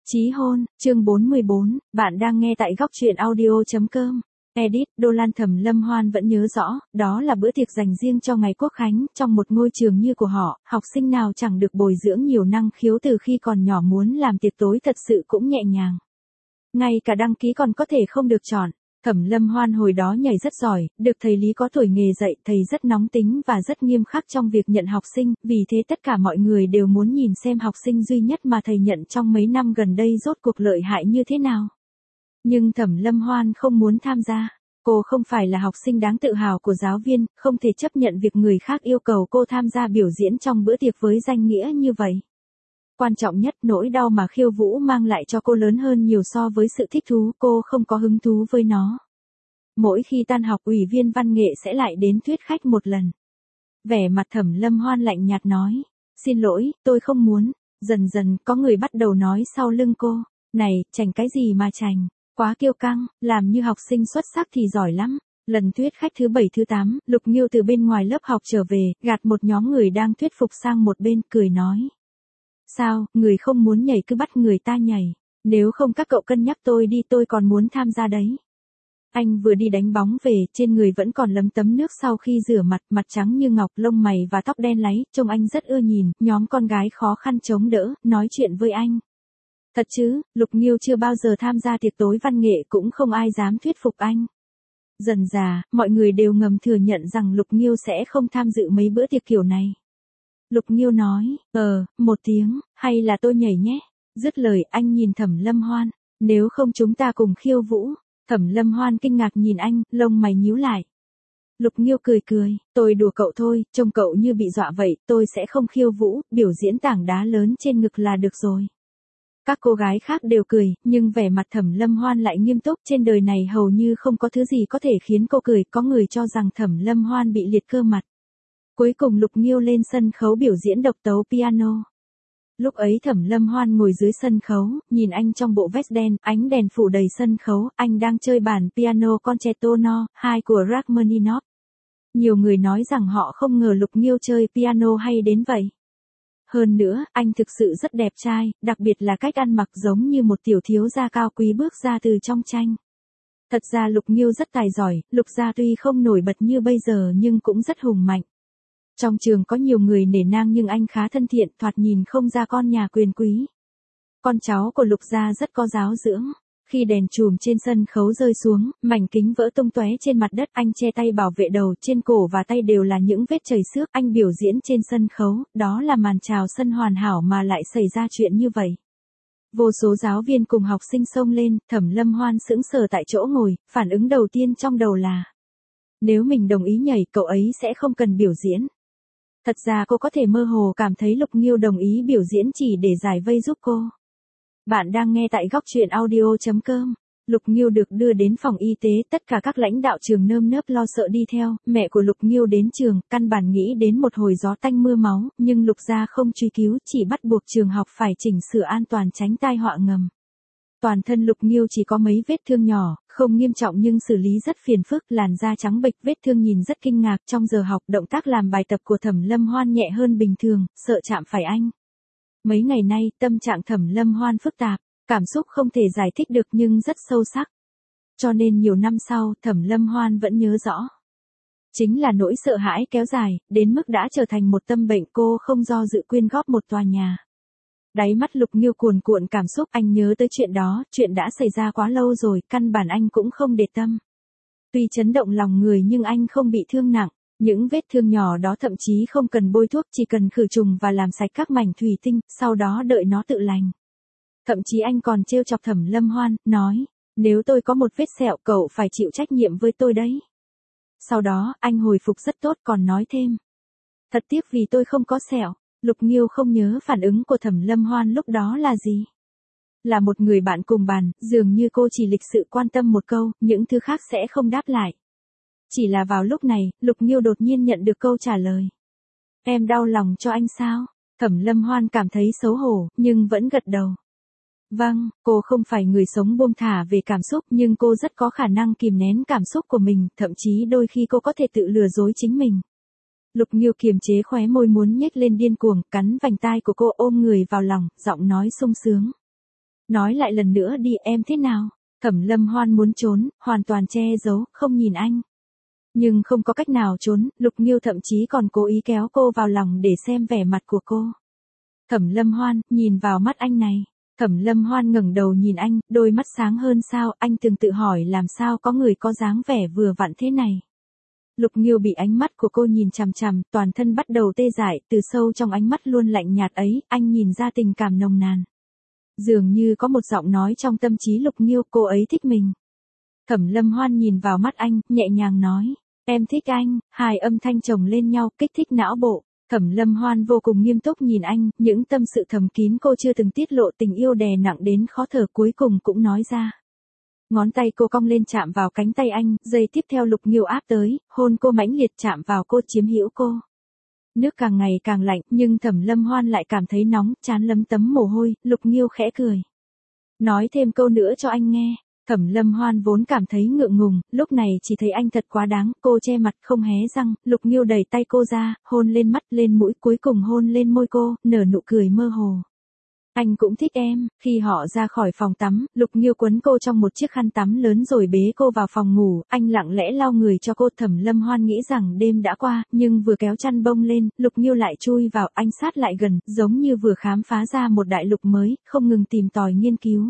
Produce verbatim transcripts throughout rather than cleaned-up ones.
Chí hôn, chương bốn mươi bốn, bạn đang nghe tại góc truyện audio chấm com. Edit, Đô Lan Thẩm Lâm Hoan vẫn nhớ rõ, đó là bữa tiệc dành riêng cho ngày Quốc Khánh, trong một ngôi trường như của họ, học sinh nào chẳng được bồi dưỡng nhiều năng khiếu từ khi còn nhỏ, muốn làm tiệc tối thật sự cũng nhẹ nhàng. Ngay cả đăng ký còn có thể không được chọn. Thẩm Lâm Hoan hồi đó nhảy rất giỏi, được thầy Lý có tuổi nghề dạy, thầy rất nóng tính và rất nghiêm khắc trong việc nhận học sinh, vì thế tất cả mọi người đều muốn nhìn xem học sinh duy nhất mà thầy nhận trong mấy năm gần đây rốt cuộc lợi hại như thế nào. Nhưng Thẩm Lâm Hoan không muốn tham gia. Cô không phải là học sinh đáng tự hào của giáo viên, không thể chấp nhận việc người khác yêu cầu cô tham gia biểu diễn trong bữa tiệc với danh nghĩa như vậy. Quan trọng nhất, nỗi đau mà khiêu vũ mang lại cho cô lớn hơn nhiều so với sự thích thú, cô không có hứng thú với nó. Mỗi khi tan học, ủy viên văn nghệ sẽ lại đến thuyết khách một lần. Vẻ mặt Thẩm Lâm Hoan lạnh nhạt nói, xin lỗi, tôi không muốn. Dần dần, có người bắt đầu nói sau lưng cô, này, chành cái gì mà chành, quá kiêu căng, làm như học sinh xuất sắc thì giỏi lắm. Lần thuyết khách thứ bảy thứ tám, Lục Nghiêu từ bên ngoài lớp học trở về, gạt một nhóm người đang thuyết phục sang một bên, cười nói. Sao, người không muốn nhảy cứ bắt người ta nhảy, nếu không các cậu cân nhắc tôi đi, tôi còn muốn tham gia đấy. Anh vừa đi đánh bóng về, trên người vẫn còn lấm tấm nước sau khi rửa mặt, mặt trắng như ngọc, lông mày và tóc đen láy, trông anh rất ưa nhìn, nhóm con gái khó khăn chống đỡ, nói chuyện với anh. Thật chứ, Lục Nghiêu chưa bao giờ tham gia tiệc tối văn nghệ, cũng không ai dám thuyết phục anh. Dần dà, mọi người đều ngầm thừa nhận rằng Lục Nghiêu sẽ không tham dự mấy bữa tiệc kiểu này. Lục Nghiêu nói, ờ, một tiếng, hay là tôi nhảy nhé. Dứt lời, anh nhìn Thẩm Lâm Hoan, nếu không chúng ta cùng khiêu vũ. Thẩm Lâm Hoan kinh ngạc nhìn anh, lông mày nhíu lại. Lục Nghiêu cười cười, tôi đùa cậu thôi, trông cậu như bị dọa vậy, tôi sẽ không khiêu vũ, biểu diễn tảng đá lớn trên ngực là được rồi. Các cô gái khác đều cười, nhưng vẻ mặt Thẩm Lâm Hoan lại nghiêm túc, trên đời này hầu như không có thứ gì có thể khiến cô cười, có người cho rằng Thẩm Lâm Hoan bị liệt cơ mặt. Cuối cùng Lục Nghiêu lên sân khấu biểu diễn độc tấu piano. Lúc ấy Thẩm Lâm Hoan ngồi dưới sân khấu, nhìn anh trong bộ vest đen, ánh đèn phủ đầy sân khấu, anh đang chơi bản piano concerto no. hai của Rachmaninoff. Nhiều người nói rằng họ không ngờ Lục Nghiêu chơi piano hay đến vậy. Hơn nữa, anh thực sự rất đẹp trai, đặc biệt là cách ăn mặc giống như một tiểu thiếu gia cao quý bước ra từ trong tranh. Thật ra Lục Nghiêu rất tài giỏi, Lục gia tuy không nổi bật như bây giờ nhưng cũng rất hùng mạnh. Trong trường có nhiều người nể nang nhưng anh khá thân thiện, thoạt nhìn không ra con nhà quyền quý. Con cháu của Lục gia rất có giáo dưỡng. Khi đèn chùm trên sân khấu rơi xuống, mảnh kính vỡ tung tóe trên mặt đất, anh che tay bảo vệ đầu, trên cổ và tay đều là những vết chảy xước. Anh biểu diễn trên sân khấu, đó là màn chào sân hoàn hảo mà lại xảy ra chuyện như vậy. Vô số giáo viên cùng học sinh xông lên, Thẩm Lâm Hoan sững sờ tại chỗ ngồi, phản ứng đầu tiên trong đầu là, nếu mình đồng ý nhảy, cậu ấy sẽ không cần biểu diễn. Thật ra cô có thể mơ hồ cảm thấy Lục Nghiêu đồng ý biểu diễn chỉ để giải vây giúp cô. Bạn đang nghe tại góc truyện audio chấm com. Lục Nghiêu được đưa đến phòng y tế, tất cả các lãnh đạo trường nơm nớp lo sợ đi theo, mẹ của Lục Nghiêu đến trường, căn bản nghĩ đến một hồi gió tanh mưa máu, nhưng Lục gia không truy cứu, chỉ bắt buộc trường học phải chỉnh sửa an toàn tránh tai họa ngầm. Toàn thân Lục Nghiêu chỉ có mấy vết thương nhỏ, không nghiêm trọng nhưng xử lý rất phiền phức, làn da trắng bệch, vết thương nhìn rất kinh ngạc. Trong giờ học, động tác làm bài tập của Thẩm Lâm Hoan nhẹ hơn bình thường, sợ chạm phải anh. Mấy ngày nay, tâm trạng Thẩm Lâm Hoan phức tạp, cảm xúc không thể giải thích được nhưng rất sâu sắc. Cho nên nhiều năm sau, Thẩm Lâm Hoan vẫn nhớ rõ. Chính là nỗi sợ hãi kéo dài, đến mức đã trở thành một tâm bệnh, cô không do dự quyên góp một tòa nhà. Đáy mắt Lục Nghiêu cuồn cuộn cảm xúc, anh nhớ tới chuyện đó, chuyện đã xảy ra quá lâu rồi, căn bản anh cũng không để tâm. Tuy chấn động lòng người nhưng anh không bị thương nặng, những vết thương nhỏ đó thậm chí không cần bôi thuốc, chỉ cần khử trùng và làm sạch các mảnh thủy tinh, sau đó đợi nó tự lành. Thậm chí anh còn trêu chọc Thẩm Lâm Hoan, nói, nếu tôi có một vết sẹo cậu phải chịu trách nhiệm với tôi đấy. Sau đó, anh hồi phục rất tốt còn nói thêm. Thật tiếc vì tôi không có sẹo. Lục Nghiêu không nhớ phản ứng của Thẩm Lâm Hoan lúc đó là gì. Là một người bạn cùng bàn, dường như cô chỉ lịch sự quan tâm một câu, những thứ khác sẽ không đáp lại. Chỉ là vào lúc này, Lục Nghiêu đột nhiên nhận được câu trả lời. Em đau lòng cho anh sao? Thẩm Lâm Hoan cảm thấy xấu hổ, nhưng vẫn gật đầu. Vâng, cô không phải người sống buông thả về cảm xúc, nhưng cô rất có khả năng kìm nén cảm xúc của mình, thậm chí đôi khi cô có thể tự lừa dối chính mình. Lục Nghiêu kiềm chế khóe môi muốn nhếch lên điên cuồng, cắn vành tai của cô, ôm người vào lòng, giọng nói sung sướng. Nói lại lần nữa đi, em thế nào? Thẩm Lâm Hoan muốn trốn, hoàn toàn che giấu, không nhìn anh. Nhưng không có cách nào trốn, Lục Nghiêu thậm chí còn cố ý kéo cô vào lòng để xem vẻ mặt của cô. Thẩm Lâm Hoan, nhìn vào mắt anh này. Thẩm Lâm Hoan ngẩng đầu nhìn anh, đôi mắt sáng hơn sao, anh từng tự hỏi làm sao có người có dáng vẻ vừa vặn thế này. Lục Nghiêu bị ánh mắt của cô nhìn chằm chằm, toàn thân bắt đầu tê dại, từ sâu trong ánh mắt luôn lạnh nhạt ấy, anh nhìn ra tình cảm nồng nàn. Dường như có một giọng nói trong tâm trí Lục Nghiêu, cô ấy thích mình. Thẩm Lâm Hoan nhìn vào mắt anh, nhẹ nhàng nói, em thích anh, hai âm thanh chồng lên nhau, kích thích não bộ. Thẩm Lâm Hoan vô cùng nghiêm túc nhìn anh, những tâm sự thầm kín cô chưa từng tiết lộ, tình yêu đè nặng đến khó thở cuối cùng cũng nói ra. Ngón tay cô cong lên chạm vào cánh tay anh, giây tiếp theo Lục Nghiêu áp tới, hôn cô mãnh liệt chạm vào cô, chiếm hữu cô. Nước càng ngày càng lạnh, nhưng Thẩm Lâm Hoan lại cảm thấy nóng, trán lấm tấm mồ hôi, Lục Nghiêu khẽ cười. Nói thêm câu nữa cho anh nghe. Thẩm Lâm Hoan vốn cảm thấy ngượng ngùng, lúc này chỉ thấy anh thật quá đáng, cô che mặt không hé răng, Lục Nghiêu đẩy tay cô ra, hôn lên mắt, lên mũi, cuối cùng hôn lên môi cô, nở nụ cười mơ hồ. Anh cũng thích em. Khi họ ra khỏi phòng tắm, Lục Nghiêu quấn cô trong một chiếc khăn tắm lớn rồi bế cô vào phòng ngủ, anh lặng lẽ lau người cho cô. Thẩm Lâm Hoan nghĩ rằng đêm đã qua, nhưng vừa kéo chăn bông lên, Lục Nghiêu lại chui vào, anh sát lại gần, giống như vừa khám phá ra một đại lục mới, không ngừng tìm tòi nghiên cứu.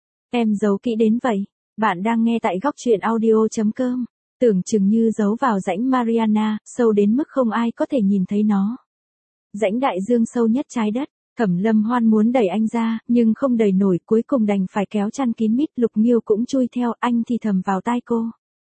Em giấu kỹ đến vậy. Bạn đang nghe tại góc truyện audio chấm com. Tưởng chừng như giấu vào rãnh Mariana, sâu đến mức không ai có thể nhìn thấy nó. Rãnh đại dương sâu nhất trái đất. Thẩm Lâm Hoan muốn đẩy anh ra, nhưng không đẩy nổi, cuối cùng đành phải kéo chăn kín mít. Lục Nghiêu cũng chui theo, anh thì thầm vào tai cô.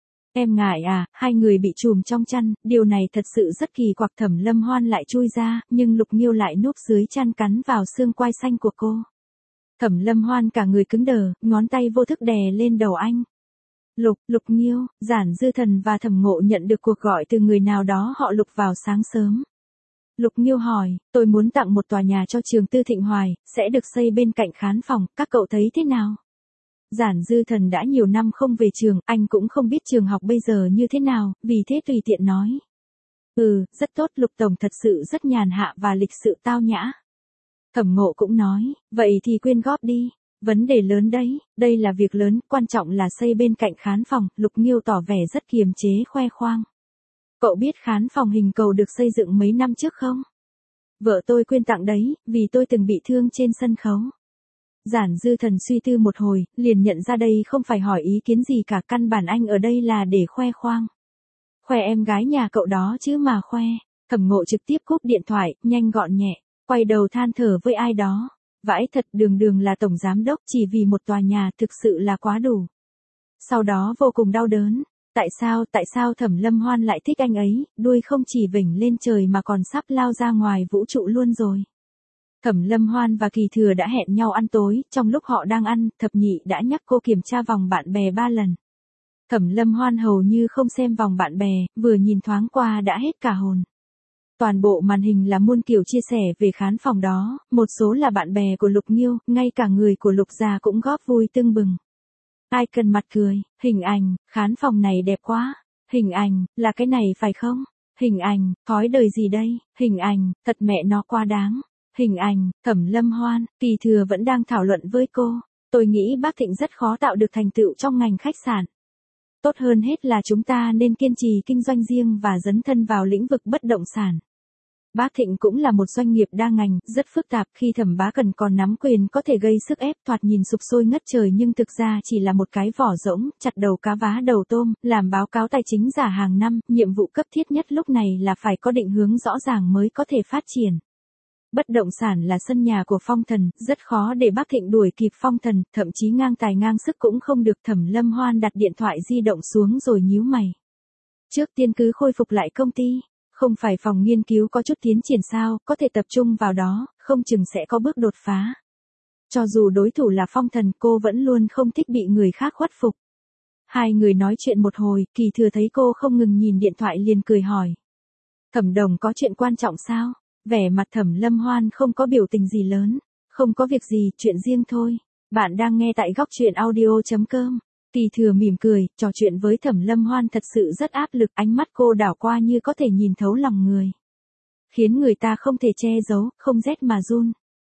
Em ngại à? Hai người bị trùm trong chăn, điều này thật sự rất kỳ quặc. Thẩm Lâm Hoan lại chui ra, nhưng Lục Nghiêu lại núp dưới chăn cắn vào xương quai xanh của cô. Thẩm Lâm Hoan cả người cứng đờ, ngón tay vô thức đè lên đầu anh. Lục, Lục Nghiêu, Giản Dư Thần và Thẩm Ngộ nhận được cuộc gọi từ người nào đó họ Lục vào sáng sớm. Lục Nghiêu hỏi, tôi muốn tặng một tòa nhà cho trường Tư Thịnh Hoài, sẽ được xây bên cạnh khán phòng, các cậu thấy thế nào? Giản Dư Thần đã nhiều năm không về trường, anh cũng không biết trường học bây giờ như thế nào, vì thế tùy tiện nói. Ừ, rất tốt, Lục Tổng thật sự rất nhàn hạ và lịch sự tao nhã. Thẩm Ngộ cũng nói, vậy thì quyên góp đi. Vấn đề lớn đấy, đây là việc lớn, quan trọng là xây bên cạnh khán phòng. Lục Nghiêu tỏ vẻ rất kiềm chế, khoe khoang. Cậu biết khán phòng hình cầu được xây dựng mấy năm trước không? Vợ tôi quyên tặng đấy, vì tôi từng bị thương trên sân khấu. Giản Dư Thần suy tư một hồi, liền nhận ra đây không phải hỏi ý kiến gì cả, căn bản anh ở đây là để khoe khoang. Khoe em gái nhà cậu đó chứ mà khoe. Thẩm Ngộ trực tiếp cúp điện thoại, nhanh gọn nhẹ, quay đầu than thở với ai đó. Vãi thật, đường đường là tổng giám đốc chỉ vì một tòa nhà thực sự là quá đủ. Sau đó vô cùng đau đớn. Tại sao, tại sao Thẩm Lâm Hoan lại thích anh ấy, đuôi không chỉ vểnh lên trời mà còn sắp lao ra ngoài vũ trụ luôn rồi. Thẩm Lâm Hoan và Kỳ Thừa đã hẹn nhau ăn tối, trong lúc họ đang ăn, Thập Nhị đã nhắc cô kiểm tra vòng bạn bè ba lần. Thẩm Lâm Hoan hầu như không xem vòng bạn bè, vừa nhìn thoáng qua đã hết cả hồn. Toàn bộ màn hình là muôn kiểu chia sẻ về khán phòng đó, một số là bạn bè của Lục Nghiêu, ngay cả người của Lục gia cũng góp vui tưng bừng. Ai cần mặt cười, hình ảnh, khán phòng này đẹp quá, hình ảnh, là cái này phải không? Hình ảnh, thói đời gì đây? Hình ảnh, thật mẹ nó quá đáng. Hình ảnh, Thẩm Lâm Hoan, Kỳ Thừa vẫn đang thảo luận với cô. Tôi nghĩ bác Thịnh rất khó tạo được thành tựu trong ngành khách sạn. Tốt hơn hết là chúng ta nên kiên trì kinh doanh riêng và dấn thân vào lĩnh vực bất động sản. Bác Thịnh cũng là một doanh nghiệp đa ngành, rất phức tạp, khi Thẩm Bá Cần còn nắm quyền có thể gây sức ép, thoạt nhìn sụp sôi ngất trời nhưng thực ra chỉ là một cái vỏ rỗng, chặt đầu cá vá đầu tôm, làm báo cáo tài chính giả hàng năm, nhiệm vụ cấp thiết nhất lúc này là phải có định hướng rõ ràng mới có thể phát triển. Bất động sản là sân nhà của Phong Thần, rất khó để bác Thịnh đuổi kịp Phong Thần, thậm chí ngang tài ngang sức cũng không được. Thẩm Lâm Hoan đặt điện thoại di động xuống rồi nhíu mày. Trước tiên cứ khôi phục lại công ty. Không phải phòng nghiên cứu có chút tiến triển sao, có thể tập trung vào đó, không chừng sẽ có bước đột phá. Cho dù đối thủ là Phong Thần, cô vẫn luôn không thích bị người khác khuất phục. Hai người nói chuyện một hồi, Kỳ Thừa thấy cô không ngừng nhìn điện thoại liền cười hỏi. Thẩm Đồng có chuyện quan trọng sao? Vẻ mặt Thẩm Lâm Hoan không có biểu tình gì lớn. Không có việc gì, chuyện riêng thôi. Bạn đang nghe tại góc truyện audio chấm com. Kỳ Thừa mỉm cười, trò chuyện với Thẩm Lâm Hoan thật sự rất áp lực, ánh mắt cô đảo qua như có thể nhìn thấu lòng người. Khiến người ta không thể che giấu, không rét mà run.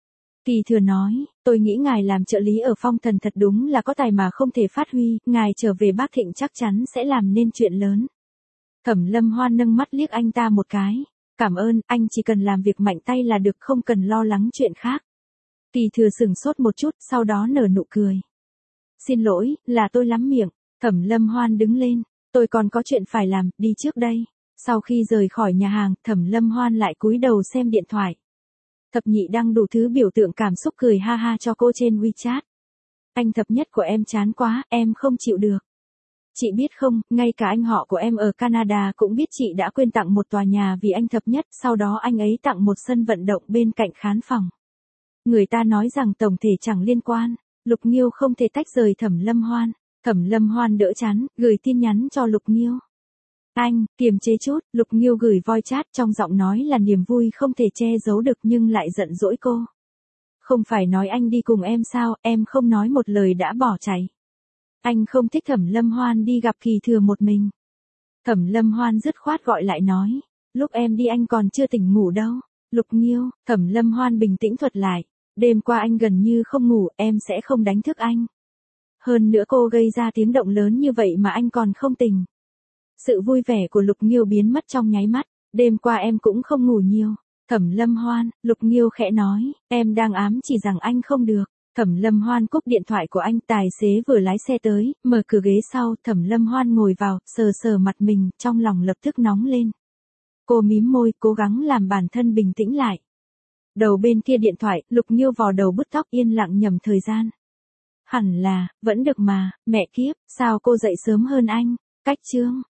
Kỳ Thừa nói, tôi nghĩ ngài làm trợ lý ở Phong Thần thật đúng là có tài mà không thể phát huy, ngài trở về Bắc Thịnh chắc chắn sẽ làm nên chuyện lớn. Thẩm Lâm Hoan nâng mắt liếc anh ta một cái. Cảm ơn, anh chỉ cần làm việc mạnh tay là được, không cần lo lắng chuyện khác. Kỳ Thừa sửng sốt một chút, sau đó nở nụ cười. Xin lỗi, là tôi lắm miệng. Thẩm Lâm Hoan đứng lên, tôi còn có chuyện phải làm, đi trước đây. Sau khi rời khỏi nhà hàng, Thẩm Lâm Hoan lại cúi đầu xem điện thoại. Thập Nhị đăng đủ thứ biểu tượng cảm xúc cười ha ha cho cô trên WeChat. Anh Thập Nhất của em chán quá, em không chịu được. Chị biết không, ngay cả anh họ của em ở Canada cũng biết chị đã quyên tặng một tòa nhà vì anh Thập Nhất, sau đó anh ấy tặng một sân vận động bên cạnh khán phòng. Người ta nói rằng tổng thể chẳng liên quan, Lục Nghiêu không thể tách rời Thẩm Lâm Hoan. Thẩm Lâm Hoan đỡ chán, gửi tin nhắn cho Lục Nghiêu. Anh, kiềm chế chút, Lục Nghiêu gửi voice chat trong giọng nói là niềm vui không thể che giấu được nhưng lại giận dỗi cô. Không phải nói anh đi cùng em sao, em không nói một lời đã bỏ chạy. Anh không thích Thẩm Lâm Hoan đi gặp Kỳ Thừa một mình. Thẩm Lâm Hoan dứt khoát gọi lại nói, lúc em đi anh còn chưa tỉnh ngủ đâu. Lục Nghiêu, Thẩm Lâm Hoan bình tĩnh thuật lại, đêm qua anh gần như không ngủ, em sẽ không đánh thức anh. Hơn nữa cô gây ra tiếng động lớn như vậy mà anh còn không tỉnh. Sự vui vẻ của Lục Nghiêu biến mất trong nháy mắt, đêm qua em cũng không ngủ nhiều. Thẩm Lâm Hoan, Lục Nghiêu khẽ nói, em đang ám chỉ rằng anh không được. Thẩm Lâm Hoan cúp điện thoại của anh, tài xế vừa lái xe tới, mở cửa ghế sau, Thẩm Lâm Hoan ngồi vào, sờ sờ mặt mình, trong lòng lập tức nóng lên. Cô mím môi, cố gắng làm bản thân bình tĩnh lại. Đầu bên kia điện thoại, Lục Nghiêu vò đầu bứt tóc yên lặng nhầm thời gian. Hẳn là, vẫn được mà, mẹ kiếp, sao cô dậy sớm hơn anh, cách chương.